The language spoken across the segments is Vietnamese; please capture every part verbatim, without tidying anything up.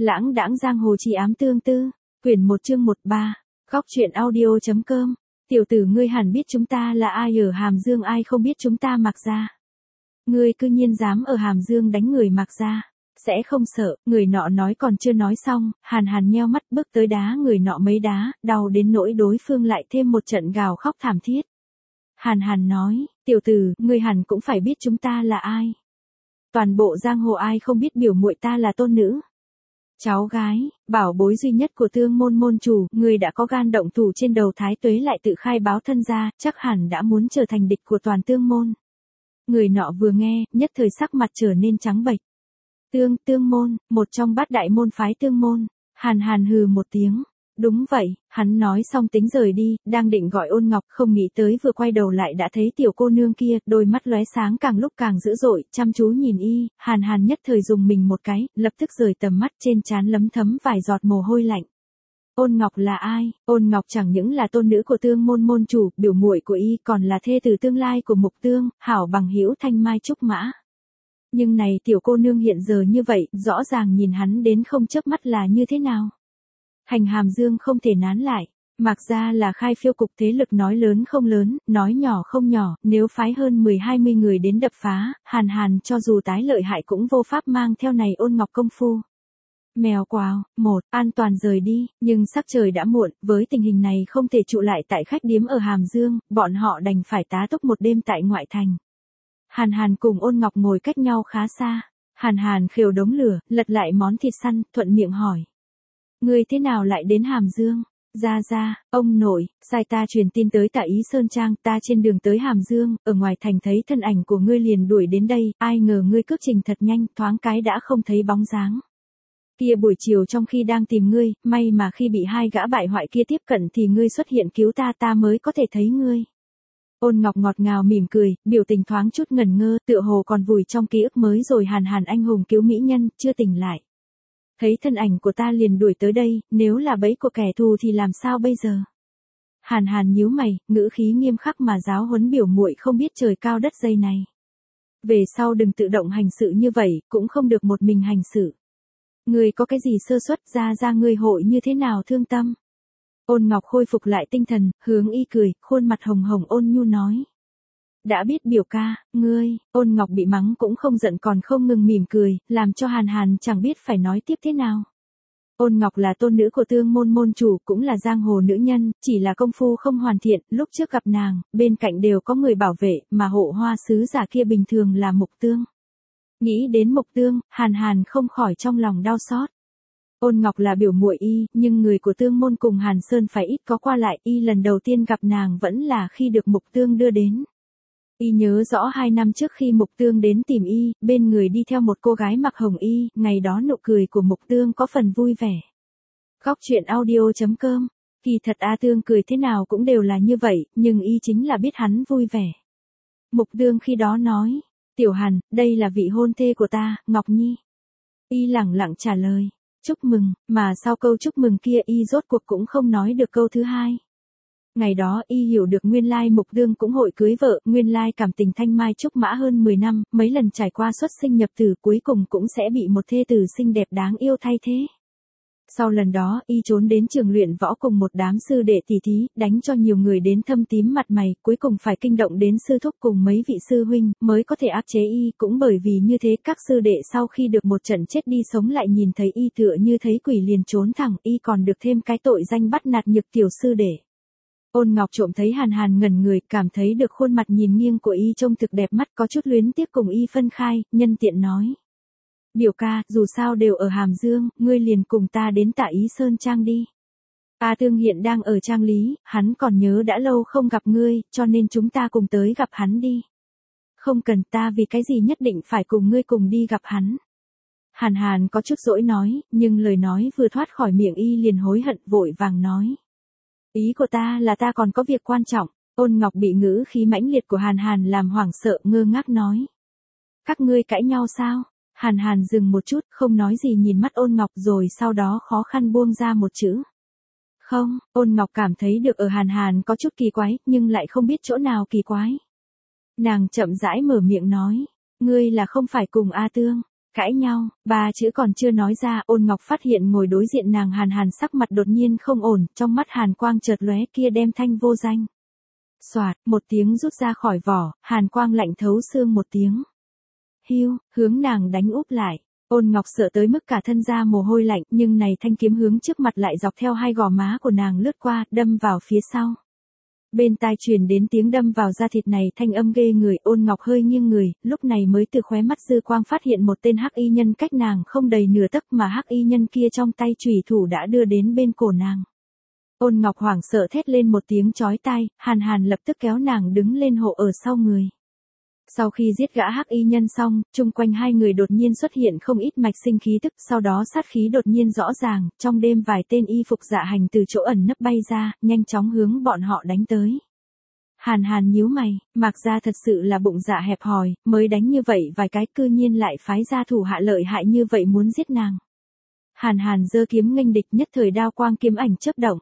Lãng đãng giang hồ chi ám tương tư, quyển một chương một ba, góc truyện audio.com. Tiểu tử ngươi hẳn biết chúng ta là ai ở Hàm Dương, ai không biết chúng ta Mạc gia. Ngươi cư nhiên dám ở Hàm Dương đánh người Mạc gia, sẽ không sợ. Người nọ nói còn chưa nói xong, Hàn Hàn nheo mắt bước tới đá người nọ mấy đá, đau đến nỗi đối phương lại thêm một trận gào khóc thảm thiết. Hàn Hàn nói, tiểu tử, ngươi hẳn cũng phải biết chúng ta là ai. Toàn bộ giang hồ ai không biết biểu muội ta là tôn nữ. Cháu gái, bảo bối duy nhất của Tương môn môn chủ, người đã có gan động thủ trên đầu Thái Tuế lại tự khai báo thân gia, chắc hẳn đã muốn trở thành địch của toàn Tương môn. Người nọ vừa nghe, nhất thời sắc mặt trở nên trắng bệch. Tương, Tương môn, một trong bát đại môn phái Tương môn. Hàn Hàn hừ một tiếng. Đúng vậy, hắn nói xong tính rời đi, đang định gọi Ôn Ngọc, không nghĩ tới vừa quay đầu lại đã thấy tiểu cô nương kia, đôi mắt lóe sáng càng lúc càng dữ dội, chăm chú nhìn y. Hàn Hàn nhất thời dùng mình một cái, lập tức rời tầm mắt, trên trán lấm thấm vài giọt mồ hôi lạnh. Ôn Ngọc là ai? Ôn Ngọc chẳng những là tôn nữ của Tương môn môn chủ, biểu muội của y, còn là thê tử tương lai của Mục Tương, hảo bằng hữu Thanh Mai Trúc Mã. Nhưng này tiểu cô nương hiện giờ như vậy, rõ ràng nhìn hắn đến không chớp mắt là như thế nào? Hành Hàm Dương không thể nán lại, Mạc gia là khai phiêu cục, thế lực nói lớn không lớn, nói nhỏ không nhỏ, nếu phái hơn mười hai mươi người đến đập phá, Hàn Hàn cho dù tái lợi hại cũng vô pháp mang theo này Ôn Ngọc công phu. Mèo quào, một, an toàn rời đi, nhưng sắc trời đã muộn, với tình hình này không thể trụ lại tại khách điếm ở Hàm Dương, bọn họ đành phải tá túc một đêm tại ngoại thành. Hàn Hàn cùng Ôn Ngọc ngồi cách nhau khá xa, Hàn Hàn khều đống lửa, lật lại món thịt săn, thuận miệng hỏi. Ngươi thế nào lại đến Hàm Dương? Ra ra, ông nội, sai ta truyền tin tới Tạ Ý Sơn Trang, ta trên đường tới Hàm Dương, ở ngoài thành thấy thân ảnh của ngươi liền đuổi đến đây, ai ngờ ngươi cước trình thật nhanh, thoáng cái đã không thấy bóng dáng. Kia buổi chiều trong khi đang tìm ngươi, may mà khi bị hai gã bại hoại kia tiếp cận thì ngươi xuất hiện cứu ta, ta mới có thể thấy ngươi. Ôn Ngọc ngọt ngào mỉm cười, biểu tình thoáng chút ngẩn ngơ, tựa hồ còn vùi trong ký ức mới rồi. Hàn Hàn anh hùng cứu mỹ nhân, chưa tỉnh lại. Thấy thân ảnh của ta liền đuổi tới đây, nếu là bẫy của kẻ thù thì làm sao bây giờ? Hàn Hàn nhíu mày, ngữ khí nghiêm khắc mà giáo huấn biểu muội không biết trời cao đất dày này. Về sau đừng tự động hành sự như vậy, cũng không được một mình hành sự. Ngươi có cái gì sơ suất, ra ra ngươi hội như thế nào thương tâm? Ôn Ngọc khôi phục lại tinh thần, hướng y cười, khuôn mặt hồng hồng ôn nhu nói. Đã biết biểu ca, ngươi. Ôn Ngọc bị mắng cũng không giận còn không ngừng mỉm cười, làm cho Hàn Hàn chẳng biết phải nói tiếp thế nào. Ôn Ngọc là tôn nữ của Tương môn môn chủ, cũng là giang hồ nữ nhân, chỉ là công phu không hoàn thiện, lúc trước gặp nàng, bên cạnh đều có người bảo vệ, mà hộ hoa sứ giả kia bình thường là Mục Tương. Nghĩ đến Mục Tương, Hàn Hàn không khỏi trong lòng đau xót. Ôn Ngọc là biểu muội y, nhưng người của Tương môn cùng Hàn Sơn phải ít có qua lại, y lần đầu tiên gặp nàng vẫn là khi được Mục Tương đưa đến. Y nhớ rõ hai năm trước khi Mục Tương đến tìm y, bên người đi theo một cô gái mặc hồng y, ngày đó nụ cười của Mục Tương có phần vui vẻ. Góc truyện audio.com, kỳ thật A Tương cười thế nào cũng đều là như vậy, nhưng y chính là biết hắn vui vẻ. Mục Tương khi đó nói, Tiểu Hàn, đây là vị hôn thê của ta, Ngọc Nhi. Y lẳng lặng trả lời, chúc mừng, mà sau câu chúc mừng kia y rốt cuộc cũng không nói được câu thứ hai. Ngày đó y hiểu được nguyên lai Mục Tương cũng hội cưới vợ, nguyên lai cảm tình Thanh Mai Trúc Mã hơn mười năm, mấy lần trải qua xuất sinh nhập tử cuối cùng cũng sẽ bị một thê tử xinh đẹp đáng yêu thay thế. Sau lần đó y trốn đến trường luyện võ cùng một đám sư đệ tỷ thí, đánh cho nhiều người đến thâm tím mặt mày, cuối cùng phải kinh động đến sư thúc cùng mấy vị sư huynh, mới có thể áp chế y, cũng bởi vì như thế các sư đệ sau khi được một trận chết đi sống lại nhìn thấy y tựa như thấy quỷ liền trốn thẳng, y còn được thêm cái tội danh bắt nạt nhược tiểu sư đệ. Ôn Ngọc trộm thấy Hàn Hàn ngẩn người, cảm thấy được khuôn mặt nhìn nghiêng của y trông thực đẹp mắt, có chút luyến tiếc cùng y phân khai, nhân tiện nói. Biểu ca, dù sao đều ở Hàm Dương, ngươi liền cùng ta đến Tạ Ý Sơn Trang đi. A Tương hiện đang ở Trang Lý, hắn còn nhớ đã lâu không gặp ngươi, cho nên chúng ta cùng tới gặp hắn đi. Không cần, ta vì cái gì nhất định phải cùng ngươi cùng đi gặp hắn. Hàn Hàn có chút dỗi nói, nhưng lời nói vừa thoát khỏi miệng y liền hối hận vội vàng nói. Ý của ta là ta còn có việc quan trọng. Ôn Ngọc bị ngữ khí mãnh liệt của Hàn Hàn làm hoảng sợ, ngơ ngác nói. Các ngươi cãi nhau sao? Hàn Hàn dừng một chút, không nói gì nhìn mắt Ôn Ngọc rồi sau đó khó khăn buông ra một chữ. Không, Ôn Ngọc cảm thấy được ở Hàn Hàn có chút kỳ quái, nhưng lại không biết chỗ nào kỳ quái. Nàng chậm rãi mở miệng nói, ngươi là không phải cùng A Tương. Cãi nhau, ba chữ còn chưa nói ra, Ôn Ngọc phát hiện ngồi đối diện nàng Hàn Hàn sắc mặt đột nhiên không ổn, trong mắt hàn quang chợt lóe kia đem thanh vô danh. Soạt, một tiếng rút ra khỏi vỏ, hàn quang lạnh thấu xương một tiếng. Hiu, hướng nàng đánh úp lại. Ôn Ngọc sợ tới mức cả thân ra mồ hôi lạnh, nhưng này thanh kiếm hướng trước mặt lại dọc theo hai gò má của nàng lướt qua, đâm vào phía sau. Bên tai truyền đến tiếng đâm vào da thịt này thanh âm ghê người, Ôn Ngọc hơi nghiêng người, lúc này mới từ khóe mắt dư quang phát hiện một tên hắc y nhân cách nàng không đầy nửa tấc mà hắc y nhân kia trong tay chùy thủ đã đưa đến bên cổ nàng. Ôn Ngọc hoảng sợ thét lên một tiếng chói tai, Hàn Hàn lập tức kéo nàng đứng lên hộ ở sau người. Sau khi giết gã hắc y nhân xong, chung quanh hai người đột nhiên xuất hiện không ít mạch sinh khí tức, sau đó sát khí đột nhiên rõ ràng, trong đêm vài tên y phục dạ hành từ chỗ ẩn nấp bay ra, nhanh chóng hướng bọn họ đánh tới. Hàn Hàn nhíu mày, Mạc Gia thật sự là bụng dạ hẹp hòi, mới đánh như vậy vài cái cư nhiên lại phái ra thủ hạ lợi hại như vậy muốn giết nàng. Hàn Hàn giơ kiếm nghênh địch, nhất thời đao quang kiếm ảnh chớp động.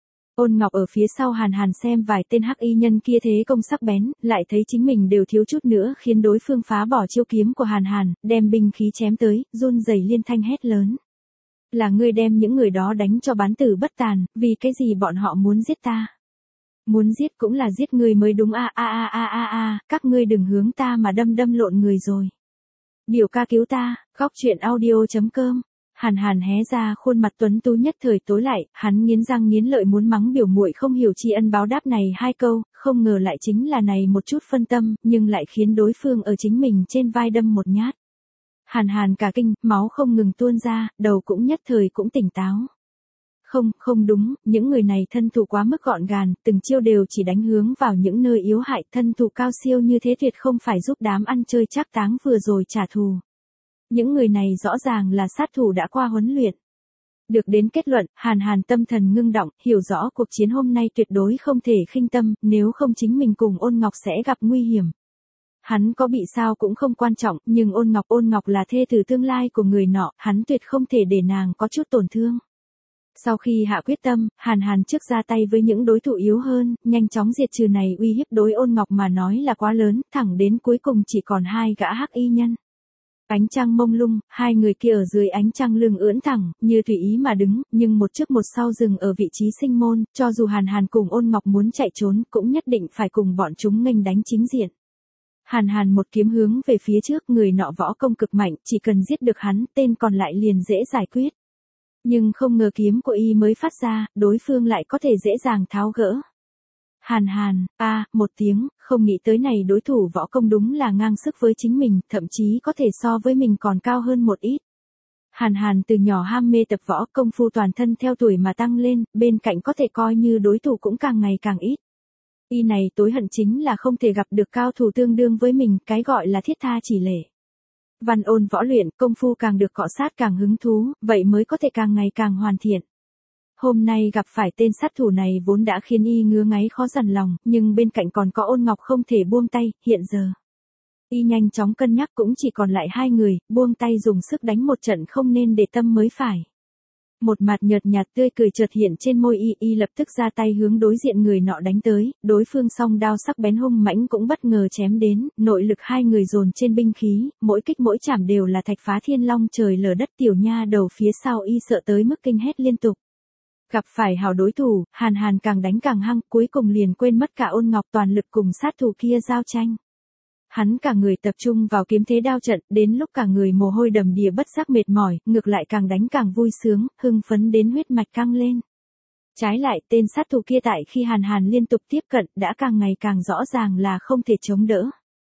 Ôn Ngọc ở phía sau Hàn Hàn xem vài tên hắc y nhân kia thế công sắc bén, lại thấy chính mình đều thiếu chút nữa khiến đối phương phá bỏ chiêu kiếm của Hàn Hàn, đem binh khí chém tới, run rẩy liên thanh hét lớn. Là ngươi đem những người đó đánh cho bán tử bất tàn, vì cái gì bọn họ muốn giết ta? Muốn giết cũng là giết người mới đúng a a a a a a, các ngươi đừng hướng ta mà đâm đâm lộn người rồi. Biểu ca cứu ta, góc truyện audio chấm com. Hàn Hàn hé ra khuôn mặt tuấn tú nhất thời tối lại, hắn nghiến răng nghiến lợi muốn mắng biểu muội không hiểu tri ân báo đáp này hai câu, không ngờ lại chính là này một chút phân tâm, nhưng lại khiến đối phương ở chính mình trên vai đâm một nhát. Hàn Hàn cả kinh, máu không ngừng tuôn ra, đầu cũng nhất thời cũng tỉnh táo. Không, không đúng, những người này thân thủ quá mức gọn gàng, từng chiêu đều chỉ đánh hướng vào những nơi yếu hại, thân thủ cao siêu như thế tuyệt không phải giúp đám ăn chơi trác táng vừa rồi trả thù. Những người này rõ ràng là sát thủ đã qua huấn luyện. Được đến kết luận, Hàn Hàn tâm thần ngưng động, hiểu rõ cuộc chiến hôm nay tuyệt đối không thể khinh tâm, nếu không chính mình cùng Ôn Ngọc sẽ gặp nguy hiểm. Hắn có bị sao cũng không quan trọng, nhưng Ôn Ngọc Ôn Ngọc là thê tử tương lai của người nọ, hắn tuyệt không thể để nàng có chút tổn thương. Sau khi hạ quyết tâm, Hàn Hàn trước ra tay với những đối thủ yếu hơn, nhanh chóng diệt trừ này uy hiếp đối Ôn Ngọc mà nói là quá lớn, thẳng đến cuối cùng chỉ còn hai gã hắc y nhân. Ánh trăng mông lung, hai người kia ở dưới ánh trăng lưng ưỡn thẳng, như tùy ý mà đứng, nhưng một trước một sau dừng ở vị trí sinh môn, cho dù Hàn Hàn cùng Ôn Ngọc muốn chạy trốn, cũng nhất định phải cùng bọn chúng nghênh đánh chính diện. Hàn Hàn một kiếm hướng về phía trước, người nọ võ công cực mạnh, chỉ cần giết được hắn, tên còn lại liền dễ giải quyết. Nhưng không ngờ kiếm của y mới phát ra, đối phương lại có thể dễ dàng tháo gỡ. Hàn Hàn, a, à, một tiếng, không nghĩ tới này đối thủ võ công đúng là ngang sức với chính mình, thậm chí có thể so với mình còn cao hơn một ít. Hàn Hàn từ nhỏ ham mê tập võ, công phu toàn thân theo tuổi mà tăng lên, bên cạnh có thể coi như đối thủ cũng càng ngày càng ít. Y này tối hận chính là không thể gặp được cao thủ tương đương với mình, cái gọi là thiết tha chỉ lệ. Văn ôn võ luyện, công phu càng được cọ sát càng hứng thú, vậy mới có thể càng ngày càng hoàn thiện. Hôm nay gặp phải tên sát thủ này vốn đã khiến y ngứa ngáy khó dằn lòng, nhưng bên cạnh còn có Ôn Ngọc không thể buông tay, hiện giờ. Y nhanh chóng cân nhắc cũng chỉ còn lại hai người, buông tay dùng sức đánh một trận không nên để tâm mới phải. Một mặt nhợt nhạt tươi cười chợt hiện trên môi y, y lập tức ra tay hướng đối diện người nọ đánh tới, đối phương song đao sắc bén hung mãnh cũng bất ngờ chém đến, nội lực hai người dồn trên binh khí, mỗi kích mỗi chảm đều là thạch phá thiên long trời lở đất, tiểu nha đầu phía sau y sợ tới mức kinh hét liên tục. Gặp phải hảo đối thủ, Hàn Hàn càng đánh càng hăng, cuối cùng liền quên mất cả Ôn Ngọc, toàn lực cùng sát thủ kia giao tranh. Hắn cả người tập trung vào kiếm thế đao trận, đến lúc cả người mồ hôi đầm đìa bất giác mệt mỏi, ngược lại càng đánh càng vui sướng, hưng phấn đến huyết mạch căng lên. Trái lại, tên sát thủ kia tại khi Hàn Hàn liên tục tiếp cận, đã càng ngày càng rõ ràng là không thể chống đỡ.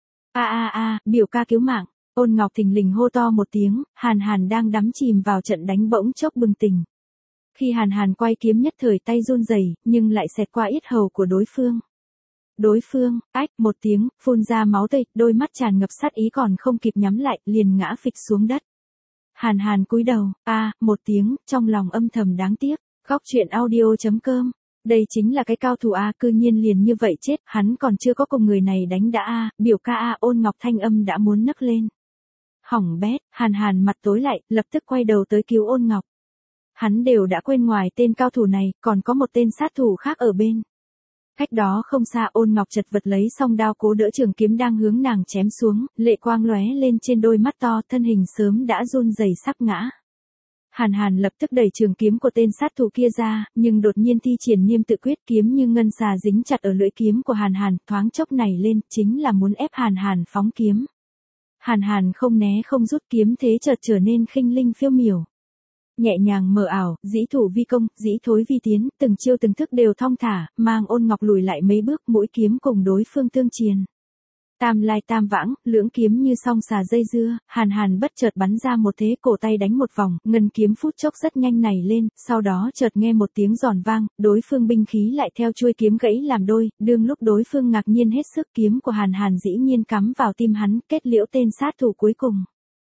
A a a, biểu ca cứu mạng. Ôn Ngọc thình lình hô to một tiếng, Hàn Hàn đang đắm chìm vào trận đánh bỗng chốc bừng tỉnh. Khi Hàn Hàn quay kiếm nhất thời tay run rẩy, nhưng lại xẹt qua yết hầu của đối phương. Đối phương, ách, một tiếng, phun ra máu tươi, đôi mắt tràn ngập sát ý còn không kịp nhắm lại, liền ngã phịch xuống đất. Hàn Hàn cúi đầu, a, à, một tiếng, trong lòng âm thầm đáng tiếc. Góc truyện audio chấm com. Đây chính là cái cao thủ a, cư nhiên liền như vậy chết, hắn còn chưa có cùng người này đánh đã a, biểu ca a, Ôn Ngọc thanh âm đã muốn nấc lên. Hỏng bét, Hàn Hàn mặt tối lại, lập tức quay đầu tới cứu Ôn Ngọc. Hắn đều đã quên ngoài tên cao thủ này, còn có một tên sát thủ khác ở bên. Cách đó không xa Ôn Ngọc chật vật lấy song đao cố đỡ trường kiếm đang hướng nàng chém xuống, lệ quang lóe lên trên đôi mắt to, thân hình sớm đã run rẩy sắp ngã. Hàn Hàn lập tức đẩy trường kiếm của tên sát thủ kia ra, nhưng đột nhiên thi triển niêm tự quyết, kiếm như ngân xà dính chặt ở lưỡi kiếm của Hàn Hàn, thoáng chốc nảy lên, chính là muốn ép Hàn Hàn phóng kiếm. Hàn Hàn không né không rút, kiếm thế chợt trở nên khinh linh phiêu miểu. Nhẹ nhàng mờ ảo, dĩ thủ vi công, dĩ thối vi tiến, từng chiêu từng thức đều thong thả, mang Ôn Ngọc lùi lại mấy bước, mũi kiếm cùng đối phương tương triền. Tam lai tam vãng, lưỡng kiếm như song xà dây dưa, Hàn Hàn bất chợt bắn ra một thế, cổ tay đánh một vòng, ngân kiếm phút chốc rất nhanh nảy lên, sau đó chợt nghe một tiếng giòn vang, đối phương binh khí lại theo chuôi kiếm gãy làm đôi, đương lúc đối phương ngạc nhiên hết sức, kiếm của Hàn Hàn dĩ nhiên cắm vào tim hắn, kết liễu tên sát thủ cuối cùng.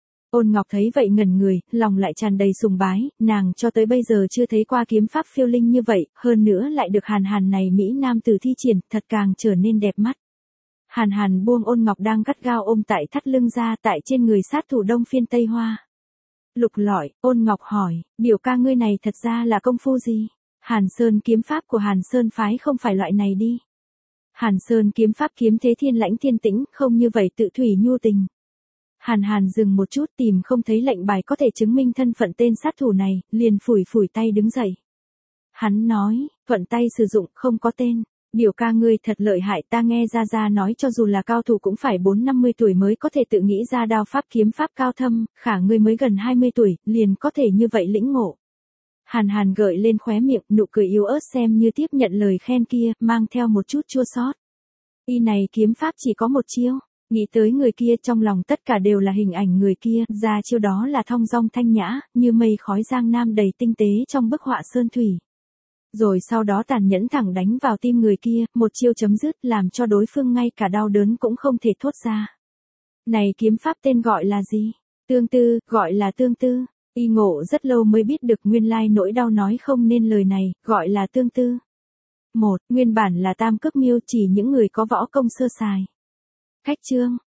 Ôn Ngọc thấy vậy ngẩn người, lòng lại tràn đầy sùng bái, nàng cho tới bây giờ chưa thấy qua kiếm pháp phiêu linh như vậy, hơn nữa lại được Hàn Hàn này Mỹ nam tử thi triển, thật càng trở nên đẹp mắt. Hàn Hàn buông Ôn Ngọc đang gắt gao ôm tại thắt lưng ra, tại trên người sát thủ Đông Phiên Tây Hoa. Lục lọi, Ôn Ngọc hỏi, biểu ca ngươi này thật ra là công phu gì? Hàn Sơn kiếm pháp của Hàn Sơn phái không phải loại này đi. Hàn Sơn kiếm pháp kiếm thế thiên lãnh thiên tĩnh, không như vậy tự thủy nhu tình. Hàn Hàn dừng một chút, tìm không thấy lệnh bài có thể chứng minh thân phận tên sát thủ này, liền phủi phủi tay đứng dậy. Hắn nói, thuận tay sử dụng, không có tên. Biểu ca ngươi thật lợi hại, ta nghe Gia Gia nói cho dù là cao thủ cũng phải bốn năm mươi tuổi mới có thể tự nghĩ ra đao pháp kiếm pháp cao thâm, khả ngươi mới gần hai mươi tuổi, liền có thể như vậy lĩnh ngộ. Hàn Hàn gợi lên khóe miệng, nụ cười yếu ớt xem như tiếp nhận lời khen kia, mang theo một chút chua xót. Y này kiếm pháp chỉ có một chiêu, nghĩ tới người kia trong lòng tất cả đều là hình ảnh người kia, ra chiêu đó là thong dong thanh nhã, như mây khói giang nam đầy tinh tế trong bức họa sơn thủy. Rồi sau đó tàn nhẫn thẳng đánh vào tim người kia, một chiêu chấm dứt làm cho đối phương ngay cả đau đớn cũng không thể thốt ra. Này kiếm pháp tên gọi là gì? Tương tư, gọi là tương tư. Y ngộ rất lâu mới biết được nguyên lai nỗi đau nói không nên lời này, gọi là tương tư. Một, nguyên bản là tam cước miêu, chỉ những người có võ công sơ sài. Khách chương.